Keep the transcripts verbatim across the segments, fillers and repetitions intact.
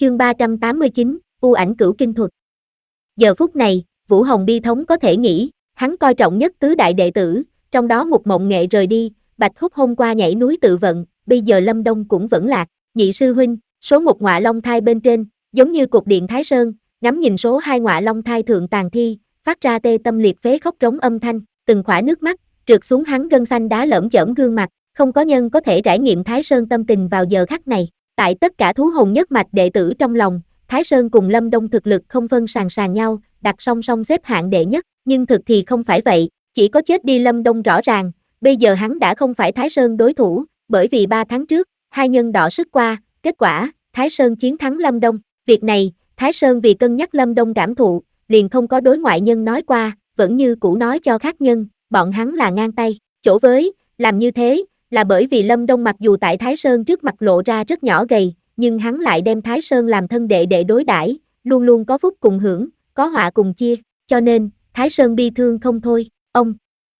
Chương ba trăm tám mươi chín, U ảnh cửu kinh thuật. Giờ phút này, Vũ Hồng bi thống có thể nghĩ, hắn coi trọng nhất tứ đại đệ tử, trong đó Mục Mộng Nghệ rời đi, Bạch Húc hôm qua nhảy núi tự vận, bây giờ Lâm Đông cũng vẫn lạc, nhị sư huynh, số một ngọa long thai bên trên, giống như cục điện Thái Sơn, ngắm nhìn số hai ngọa long thai thượng tàn thi, phát ra tê tâm liệt phế khóc rống âm thanh, từng khỏa nước mắt trượt xuống hắn gân xanh đá lởm chởm gương mặt, không có nhân có thể trải nghiệm Thái Sơn tâm tình vào giờ khắc này. Tại tất cả thú hồn nhất mạch đệ tử trong lòng, Thái Sơn cùng Lâm Đông thực lực không phân sàn sàn nhau, đặt song song xếp hạng đệ nhất, nhưng thực thì không phải vậy, chỉ có chết đi Lâm Đông rõ ràng, bây giờ hắn đã không phải Thái Sơn đối thủ, bởi vì ba tháng trước, hai nhân đọ sức qua, kết quả, Thái Sơn chiến thắng Lâm Đông, việc này, Thái Sơn vì cân nhắc Lâm Đông cảm thụ, liền không có đối ngoại nhân nói qua, vẫn như cũ nói cho khác nhân, bọn hắn là ngang tay, chỗ với, làm như thế, là bởi vì Lâm Đông mặc dù tại Thái Sơn trước mặt lộ ra rất nhỏ gầy, nhưng hắn lại đem Thái Sơn làm thân đệ đệ đối đãi, luôn luôn có phúc cùng hưởng, có họa cùng chia, cho nên, Thái Sơn bi thương không thôi, ông.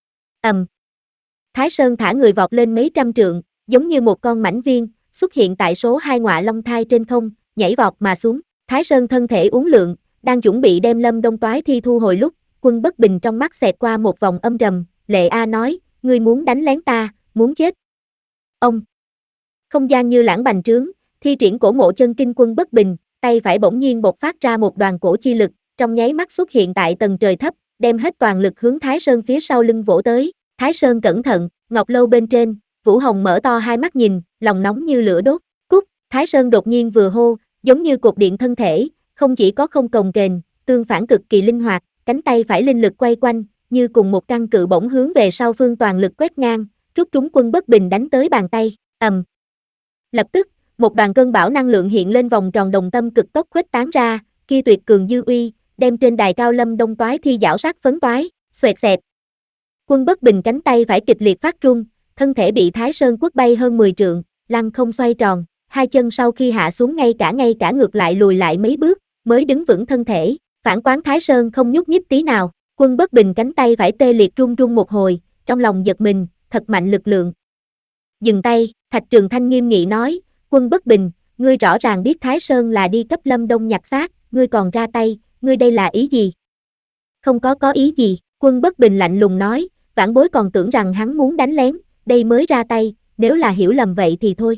Ầm. Thái Sơn thả người vọt lên mấy trăm trượng, giống như một con mãnh viên, xuất hiện tại số hai ngọa long thai trên không, nhảy vọt mà xuống, Thái Sơn thân thể uốn lượn, đang chuẩn bị đem Lâm Đông toái thi thu hồi lúc, Quân Bất Bình trong mắt xẹt qua một vòng âm trầm, Lệ A nói, ngươi muốn đánh lén ta, muốn chết. Ông. Không gian như lãng bành trướng, thi triển cổ mộ chân kinh Quân Bất Bình, tay phải bỗng nhiên bộc phát ra một đoàn cổ chi lực, trong nháy mắt xuất hiện tại tầng trời thấp, đem hết toàn lực hướng Thái Sơn phía sau lưng vỗ tới. Thái Sơn cẩn thận, ngọc lâu bên trên, Vũ Hồng mở to hai mắt nhìn, lòng nóng như lửa đốt. Cút, Thái Sơn đột nhiên vừa hô, giống như cột điện thân thể, không chỉ có không cồng kềnh, tương phản cực kỳ linh hoạt, cánh tay phải linh lực quay quanh, như cùng một căn cự bổng hướng về sau phương toàn lực quét ngang, rút trúng Quân Bất Bình đánh tới bàn tay. Ầm. Lập tức, một đoàn cơn bão năng lượng hiện lên vòng tròn đồng tâm cực tốc khuếch tán ra, kia tuyệt cường dư uy, đem trên đài cao Lâm Đông toái thi giảo sát phấn toái, xoẹt xẹt. Quân Bất Bình cánh tay phải kịch liệt phát run, thân thể bị Thái Sơn quất bay hơn mười trượng, lăn không xoay tròn, hai chân sau khi hạ xuống ngay cả ngay cả ngược lại lùi lại mấy bước, mới đứng vững thân thể, phản quán Thái Sơn không nhúc nhích tí nào. Quân Bất Bình cánh tay phải tê liệt run run một hồi, trong lòng giật mình, thật mạnh lực lượng. Dừng tay, Thạch Trường Thanh nghiêm nghị nói, Quân Bất Bình, ngươi rõ ràng biết Thái Sơn là đi cấp Lâm Đông nhặt xác, ngươi còn ra tay, ngươi đây là ý gì? Không có có ý gì, Quân Bất Bình lạnh lùng nói, vãn bối còn tưởng rằng hắn muốn đánh lén, đây mới ra tay, nếu là hiểu lầm vậy thì thôi.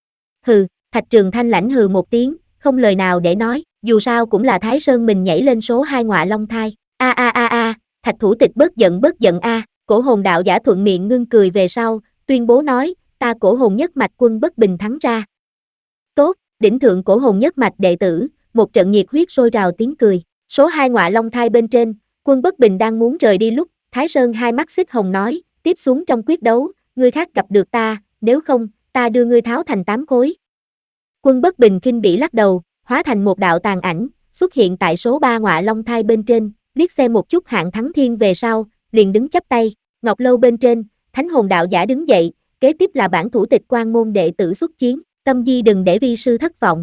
Hừ, Thạch Trường Thanh lãnh hừ một tiếng, không lời nào để nói, dù sao cũng là Thái Sơn mình nhảy lên số hai ngọa long thai. A a a a, Thạch thủ tịch bớt giận bớt giận a, Cổ Hồn đạo giả thuận miệng ngưng cười về sau, tuyên bố nói, ta Cổ Hồn nhất mạch Quân Bất Bình thắng ra. Tốt, đỉnh thượng Cổ Hồn nhất mạch đệ tử, một trận nhiệt huyết sôi trào tiếng cười, số hai ngọa long thai bên trên, Quân Bất Bình đang muốn rời đi lúc, Thái Sơn hai mắt xích hồng nói, tiếp xuống trong quyết đấu, ngươi khác gặp được ta, nếu không, ta đưa ngươi tháo thành tám khối. Quân Bất Bình khinh bỉ lắc đầu, hóa thành một đạo tàn ảnh, xuất hiện tại số ba ngọa long thai bên trên, liếc xem một chút hạng thắng thiên về sau, liền đứng chắp tay, ngọc lâu bên trên, Thánh Hồn đạo giả đứng dậy, kế tiếp là bản thủ tịch quan môn đệ tử xuất chiến, Tâm Di đừng để vi sư thất vọng.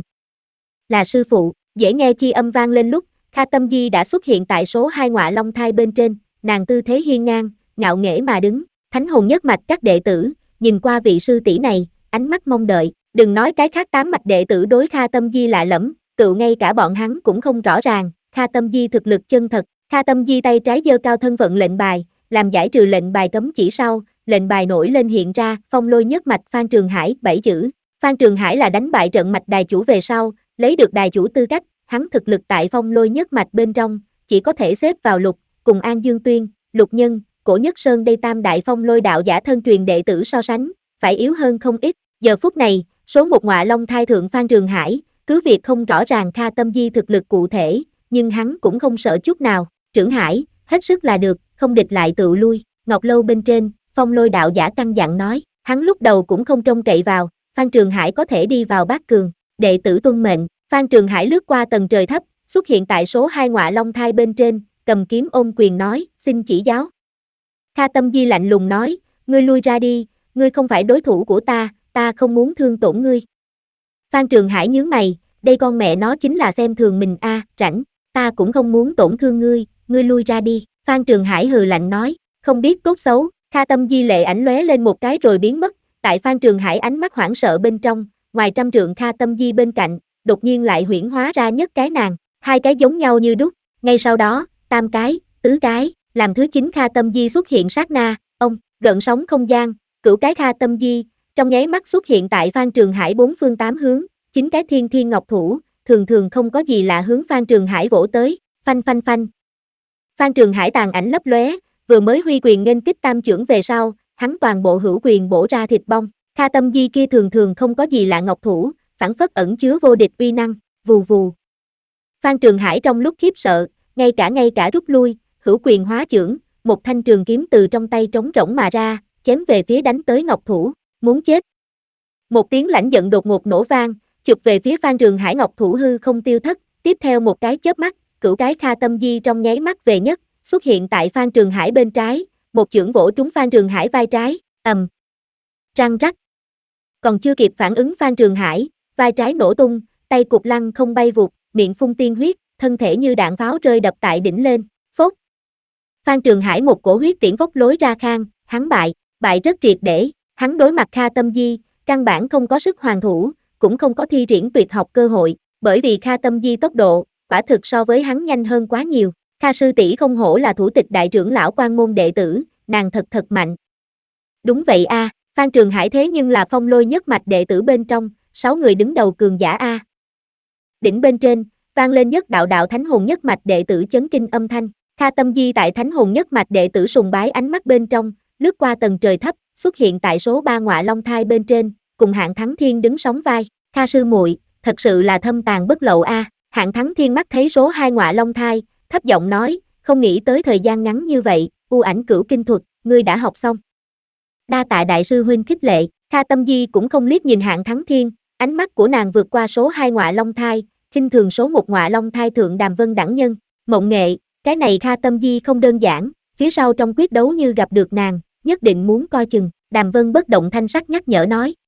Là sư phụ, dễ nghe chi âm vang lên lúc, Kha Tâm Di đã xuất hiện tại số hai ngọa long thai bên trên, nàng tư thế hiên ngang, ngạo nghễ mà đứng, Thánh Hồn nhất mạch các đệ tử, nhìn qua vị sư tỷ này, ánh mắt mong đợi, đừng nói cái khác tám mạch đệ tử đối Kha Tâm Di lạ lẫm, tự ngay cả bọn hắn cũng không rõ ràng, Kha Tâm Di thực lực chân thật, Kha Tâm Di tay trái giơ cao thân vận lệnh bài, làm giải trừ lệnh bài cấm chỉ sau, lệnh bài nổi lên hiện ra, Phong Lôi nhất mạch Phan Trường Hải bảy chữ, Phan Trường Hải là đánh bại trận mạch đài chủ về sau, lấy được đài chủ tư cách, hắn thực lực tại Phong Lôi nhất mạch bên trong, chỉ có thể xếp vào lục, cùng An Dương Tuyên, Lục Nhân, Cổ Nhất Sơn đây tam đại Phong Lôi đạo giả thân truyền đệ tử so sánh, phải yếu hơn không ít, giờ phút này, số một ngọa long thai thượng Phan Trường Hải, cứ việc không rõ ràng Kha Tâm Di thực lực cụ thể, nhưng hắn cũng không sợ chút nào, Trưởng Hải, hết sức là được, không địch lại tự lui, ngọc lâu bên trên, Phong Lôi đạo giả căn dặn nói, hắn lúc đầu cũng không trông cậy vào, Phan Trường Hải có thể đi vào bát cường, đệ tử tuân mệnh, Phan Trường Hải lướt qua tầng trời thấp, xuất hiện tại số hai ngọa long thai bên trên, cầm kiếm ôm quyền nói, xin chỉ giáo. Kha Tâm Di lạnh lùng nói, ngươi lui ra đi, ngươi không phải đối thủ của ta, ta không muốn thương tổn ngươi. Phan Trường Hải nhướng mày, đây con mẹ nó chính là xem thường mình a, à, rảnh, ta cũng không muốn tổn thương ngươi, ngươi lui ra đi. Phan Trường Hải hừ lạnh nói, không biết tốt xấu, Kha Tâm Di lệ ảnh lóe lên một cái rồi biến mất, tại Phan Trường Hải ánh mắt hoảng sợ bên trong, ngoài trăm trượng Kha Tâm Di bên cạnh, đột nhiên lại huyễn hóa ra nhất cái nàng, hai cái giống nhau như đúc, ngay sau đó, tam cái, tứ cái, làm thứ chín Kha Tâm Di xuất hiện sát na, ông, gợn sóng không gian, cửu cái Kha Tâm Di, trong nháy mắt xuất hiện tại Phan Trường Hải bốn phương tám hướng, chín cái thiên thiên ngọc thủ, thường thường không có gì lạ hướng Phan Trường Hải vỗ tới, phanh phanh phanh. Phan Trường Hải tàn ảnh lấp lóe, vừa mới huy quyền nghênh kích tam chưởng về sau, hắn toàn bộ hữu quyền bổ ra thịt bong, Kha Tâm Di kia thường thường không có gì lạ ngọc thủ, phảng phất ẩn chứa vô địch uy năng, vù vù. Phan Trường Hải trong lúc khiếp sợ, ngay cả ngay cả rút lui, hữu quyền hóa chưởng, một thanh trường kiếm từ trong tay trống rỗng mà ra, chém về phía đánh tới ngọc thủ, muốn chết. Một tiếng lãnh giận đột ngột nổ vang, chụp về phía Phan Trường Hải ngọc thủ hư không tiêu thất, tiếp theo một cái chớp mắt, cửu cái Kha Tâm Di trong nháy mắt về nhất, xuất hiện tại Phan Trường Hải bên trái, một chưởng vỗ trúng Phan Trường Hải vai trái, ầm. Răng rắc. Còn chưa kịp phản ứng Phan Trường Hải, vai trái nổ tung, tay cụt lăn không bay vụt, miệng phun tiên huyết, thân thể như đạn pháo rơi đập tại đỉnh lên, phốt. Phan Trường Hải một cổ huyết tiễn phốc lối ra khang, hắn bại, bại rất triệt để, hắn đối mặt Kha Tâm Di, căn bản không có sức hoàn thủ, cũng không có thi triển tuyệt học cơ hội, bởi vì Kha Tâm Di tốc độ, quả thực so với hắn nhanh hơn quá nhiều. Kha sư tỷ không hổ là thủ tịch đại trưởng lão Quan môn đệ tử, nàng thật thật mạnh. Đúng vậy a, à, Phan Trường Hải thế nhưng là phong lôi nhất mạch đệ tử bên trong, sáu người đứng đầu cường giả a. À. Đỉnh bên trên, vang lên nhất đạo đạo thánh hồn nhất mạch đệ tử chấn kinh âm thanh, Kha Tâm Di tại thánh hồn nhất mạch đệ tử sùng bái ánh mắt bên trong, lướt qua tầng trời thấp, xuất hiện tại số ba ngọa long thai bên trên, cùng Hạng Thắng Thiên đứng sóng vai, Kha sư muội, thật sự là thâm tàn bất lậu a. À. Hạng Thắng Thiên mắt thấy số hai ngọa long thai, thấp giọng nói, không nghĩ tới thời gian ngắn như vậy, u ảnh cửu kinh thuật, ngươi đã học xong. Đa tạ đại sư huynh khích lệ, Kha Tâm Di cũng không liếc nhìn Hạng Thắng Thiên, ánh mắt của nàng vượt qua số hai ngọa long thai, khinh thường số một ngọa long thai thượng Đàm Vân đẳng nhân, mộng nghệ, cái này Kha Tâm Di không đơn giản, phía sau trong quyết đấu như gặp được nàng, nhất định muốn coi chừng, Đàm Vân bất động thanh sắc nhắc nhở nói,